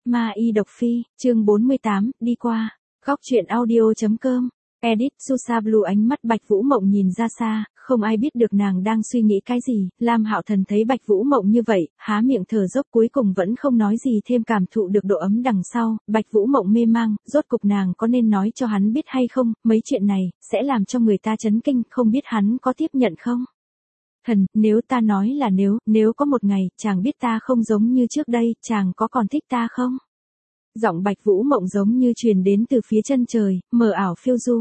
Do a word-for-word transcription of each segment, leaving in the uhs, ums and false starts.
Ma Y Độc Phi, chương bốn mươi tám, đi qua. Góc truyện audio.com. Edit Susa Blue. Ánh mắt Bạch Vũ Mộng nhìn ra xa, không ai biết được nàng đang suy nghĩ cái gì. Lam Hạo Thần thấy Bạch Vũ Mộng như vậy, há miệng thở dốc cuối cùng vẫn không nói gì thêm, cảm thụ được độ ấm đằng sau. Bạch Vũ Mộng mê mang, rốt cục nàng có nên nói cho hắn biết hay không, mấy chuyện này sẽ làm cho người ta chấn kinh, không biết hắn có tiếp nhận không. Thần, nếu ta nói là nếu, nếu có một ngày, chàng biết ta không giống như trước đây, chàng có còn thích ta không? Giọng Bạch Vũ Mộng giống như truyền đến từ phía chân trời, mờ ảo phiêu du.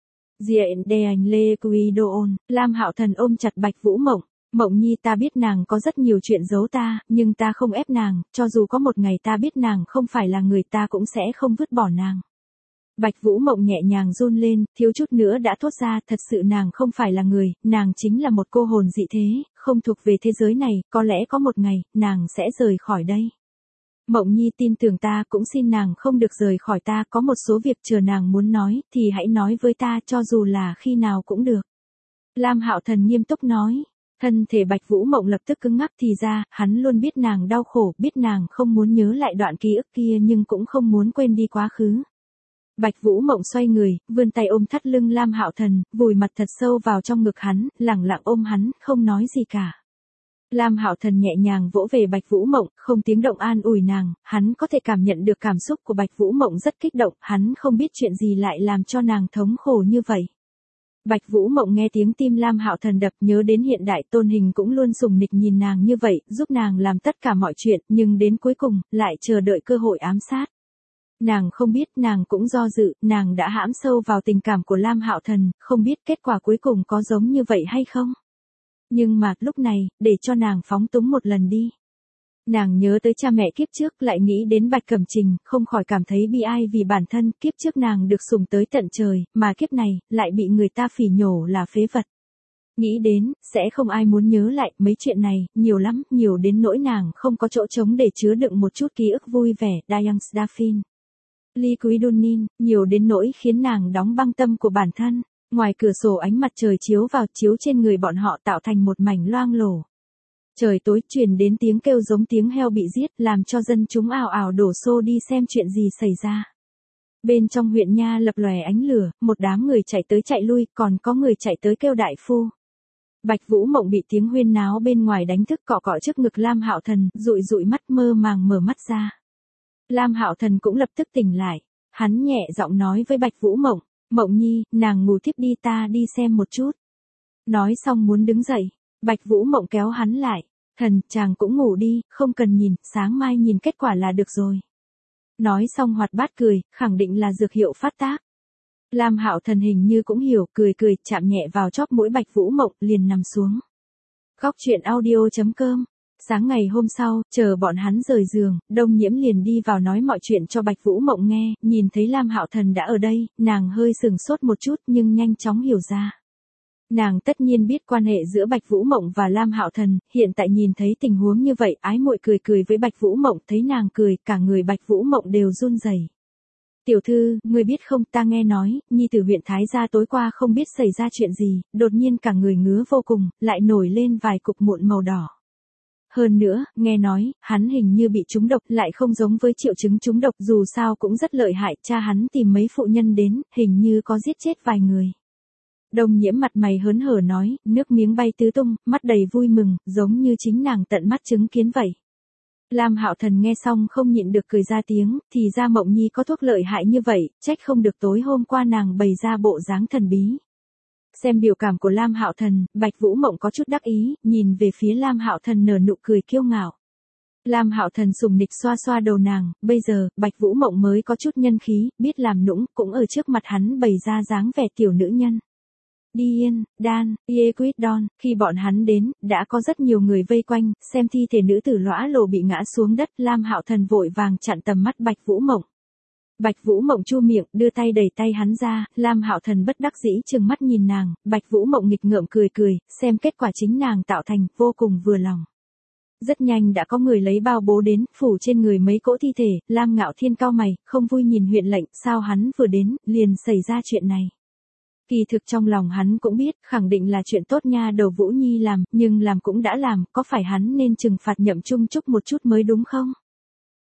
Diện đè ảnh lê quy đô ôn, Lam Hạo Thần ôm chặt Bạch Vũ Mộng. Mộng nhi, ta biết nàng có rất nhiều chuyện giấu ta, nhưng ta không ép nàng, cho dù có một ngày ta biết nàng không phải là người, ta cũng sẽ không vứt bỏ nàng. Bạch Vũ Mộng nhẹ nhàng run lên, thiếu chút nữa đã thốt ra, thật sự nàng không phải là người, nàng chính là một cô hồn dị thế, không thuộc về thế giới này, có lẽ có một ngày, nàng sẽ rời khỏi đây. Mộng nhi tin tưởng ta, cũng xin nàng không được rời khỏi ta, có một số việc chờ nàng muốn nói, thì hãy nói với ta, cho dù là khi nào cũng được. Lam Hạo Thần nghiêm túc nói. Thân thể Bạch Vũ Mộng lập tức cứng ngắc, thì ra, hắn luôn biết nàng đau khổ, biết nàng không muốn nhớ lại đoạn ký ức kia nhưng cũng không muốn quên đi quá khứ. Bạch Vũ Mộng xoay người, vươn tay ôm thắt lưng Lam Hạo Thần, vùi mặt thật sâu vào trong ngực hắn, lẳng lặng ôm hắn, không nói gì cả. Lam Hạo Thần nhẹ nhàng vỗ về Bạch Vũ Mộng, không tiếng động an ủi nàng, hắn có thể cảm nhận được cảm xúc của Bạch Vũ Mộng rất kích động, hắn không biết chuyện gì lại làm cho nàng thống khổ như vậy. Bạch Vũ Mộng nghe tiếng tim Lam Hạo Thần đập, nhớ đến hiện đại Tôn Hình cũng luôn sùng nịch nhìn nàng như vậy, giúp nàng làm tất cả mọi chuyện, nhưng đến cuối cùng, lại chờ đợi cơ hội ám sát. Nàng không biết, nàng cũng do dự, nàng đã hãm sâu vào tình cảm của Lam Hạo Thần, không biết kết quả cuối cùng có giống như vậy hay không. Nhưng mà, lúc này, để cho nàng phóng túng một lần đi. Nàng nhớ tới cha mẹ kiếp trước, lại nghĩ đến Bạch Cẩm Trình, không khỏi cảm thấy bi ai vì bản thân, kiếp trước nàng được sủng tới tận trời, mà kiếp này, lại bị người ta phỉ nhổ là phế vật. Nghĩ đến, sẽ không ai muốn nhớ lại, mấy chuyện này, nhiều lắm, nhiều đến nỗi nàng không có chỗ trống để chứa đựng một chút ký ức vui vẻ, Diane Daphne. Lee Quý Dunin, nhiều đến nỗi khiến nàng đóng băng tâm của bản thân. Ngoài cửa sổ ánh mặt trời chiếu vào, chiếu trên người bọn họ tạo thành một mảnh loang lổ. Trời tối, truyền đến tiếng kêu giống tiếng heo bị giết, làm cho dân chúng ào ào đổ xô đi xem chuyện gì xảy ra. Bên trong huyện nha lập lòe ánh lửa, một đám người chạy tới chạy lui, còn có người chạy tới kêu đại phu. Bạch Vũ Mộng bị tiếng huyên náo bên ngoài đánh thức, cọ cọ trước ngực Lam Hạo Thần, dụi dụi mắt, mơ màng mở mắt ra. Lam Hạo Thần cũng lập tức tỉnh lại, hắn nhẹ giọng nói với Bạch Vũ Mộng, Mộng nhi, nàng ngủ tiếp đi, ta đi xem một chút. Nói xong muốn đứng dậy, Bạch Vũ Mộng kéo hắn lại, thần, chàng cũng ngủ đi, không cần nhìn, sáng mai nhìn kết quả là được rồi. Nói xong hoạt bát cười, khẳng định là dược hiệu phát tác. Lam Hạo Thần hình như cũng hiểu, cười cười, chạm nhẹ vào chóp mũi Bạch Vũ Mộng, liền nằm xuống. Góc truyện audio.com. Sáng ngày hôm sau, chờ bọn hắn rời giường, Đông Nhiễm liền đi vào nói mọi chuyện cho Bạch Vũ Mộng nghe, nhìn thấy Lam Hạo Thần đã ở đây, nàng hơi sừng sốt một chút nhưng nhanh chóng hiểu ra. Nàng tất nhiên biết quan hệ giữa Bạch Vũ Mộng và Lam Hạo Thần, hiện tại nhìn thấy tình huống như vậy, ái muội cười cười với Bạch Vũ Mộng, thấy nàng cười, cả người Bạch Vũ Mộng đều run rẩy. Tiểu thư, ngươi biết không, ta nghe nói, nhi tử huyện Thái gia tối qua không biết xảy ra chuyện gì, đột nhiên cả người ngứa vô cùng, lại nổi lên vài cục mụn màu đỏ. Hơn nữa, nghe nói, hắn hình như bị trúng độc, lại không giống với triệu chứng trúng độc, dù sao cũng rất lợi hại, cha hắn tìm mấy phụ nhân đến, hình như có giết chết vài người. Đông Nhiễm mặt mày hớn hở nói, nước miếng bay tứ tung, mắt đầy vui mừng, giống như chính nàng tận mắt chứng kiến vậy. Lam Hạo Thần nghe xong không nhịn được cười ra tiếng, thì ra Mộng nhi có thuốc lợi hại như vậy, trách không được tối hôm qua nàng bày ra bộ dáng thần bí. Xem biểu cảm của Lam Hạo Thần, Bạch Vũ Mộng có chút đắc ý, nhìn về phía Lam Hạo Thần nở nụ cười kiêu ngạo. Lam Hạo Thần sùng nịch xoa xoa đầu nàng, bây giờ, Bạch Vũ Mộng mới có chút nhân khí, biết làm nũng, cũng ở trước mặt hắn bày ra dáng vẻ tiểu nữ nhân. Điên, đan, Yequidon, khi bọn hắn đến, đã có rất nhiều người vây quanh, xem thi thể nữ tử lõa lồ bị ngã xuống đất, Lam Hạo Thần vội vàng chặn tầm mắt Bạch Vũ Mộng. Bạch Vũ Mộng chu miệng, đưa tay đẩy tay hắn ra, Lam Hạo Thần bất đắc dĩ trừng mắt nhìn nàng, Bạch Vũ Mộng nghịch ngợm cười cười, xem kết quả chính nàng tạo thành, vô cùng vừa lòng. Rất nhanh đã có người lấy bao bố đến, phủ trên người mấy cỗ thi thể, Lam Ngạo Thiên cau mày, không vui nhìn huyện lệnh, sao hắn vừa đến, liền xảy ra chuyện này. Kỳ thực trong lòng hắn cũng biết, khẳng định là chuyện tốt nha đầu Vũ Nhi làm, nhưng làm cũng đã làm, có phải hắn nên trừng phạt Nhậm Trung Trúc một chút mới đúng không?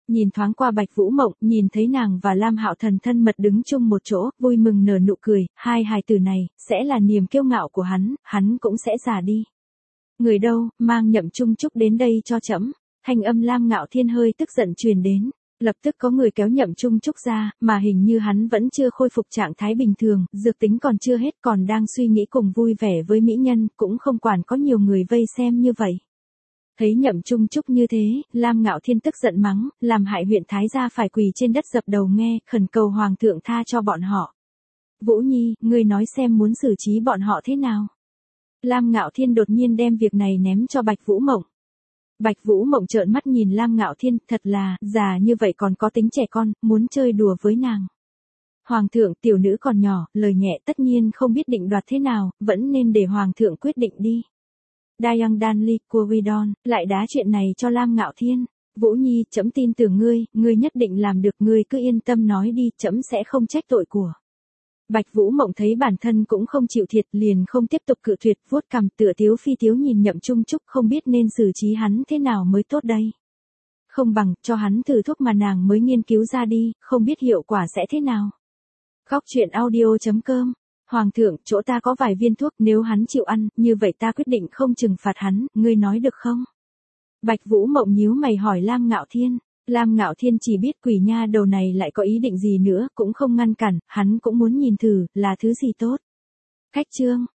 Nhìn thoáng qua Bạch Vũ Mộng, nhìn thấy nàng và Lam Hạo Thần thân mật đứng chung một chỗ, vui mừng nở nụ cười, hai hài tử này, sẽ là niềm kiêu ngạo của hắn, hắn cũng sẽ già đi. Người đâu, mang Nhậm Trung Trúc đến đây cho trẫm. Thanh âm Lam Ngạo Thiên hơi tức giận truyền đến. Lập tức có người kéo Nhậm Trung Trúc ra, mà hình như hắn vẫn chưa khôi phục trạng thái bình thường, dược tính còn chưa hết, còn đang suy nghĩ cùng vui vẻ với mỹ nhân, cũng không quản có nhiều người vây xem như vậy. Thấy Nhậm Trung Trúc như thế, Lam Ngạo Thiên tức giận mắng, làm hại huyện Thái gia phải quỳ trên đất dập đầu nghe, khẩn cầu Hoàng thượng tha cho bọn họ. Vũ Nhi, ngươi nói xem muốn xử trí bọn họ thế nào? Lam Ngạo Thiên đột nhiên đem việc này ném cho Bạch Vũ Mộng. Bạch Vũ Mộng trợn mắt nhìn Lam Ngạo Thiên, thật là, già như vậy còn có tính trẻ con, muốn chơi đùa với nàng. Hoàng thượng, tiểu nữ còn nhỏ, lời nhẹ tất nhiên không biết định đoạt thế nào, vẫn nên để Hoàng thượng quyết định đi. Dayang Danli Kuridon, lại đá chuyện này cho Lam Ngạo Thiên. Vũ Nhi, trẫm tin tưởng ngươi, ngươi nhất định làm được, ngươi cứ yên tâm nói đi, trẫm sẽ không trách tội của. Bạch Vũ Mộng thấy bản thân cũng không chịu thiệt, liền không tiếp tục cự tuyệt, vuốt cằm tựa tiếu phi tiếu nhìn Nhậm Trung Trúc, không biết nên xử trí hắn thế nào mới tốt đây. Không bằng, cho hắn thử thuốc mà nàng mới nghiên cứu ra đi, không biết hiệu quả sẽ thế nào. Góc truyện audio chấm com. Hoàng thượng, chỗ ta có vài viên thuốc, nếu hắn chịu ăn, như vậy ta quyết định không trừng phạt hắn, ngươi nói được không? Bạch Vũ Mộng nhíu mày hỏi Lam Ngạo Thiên. Lam Ngạo Thiên chỉ biết quỷ nha đầu này lại có ý định gì nữa, cũng không ngăn cản, hắn cũng muốn nhìn thử, là thứ gì tốt. Khách chương.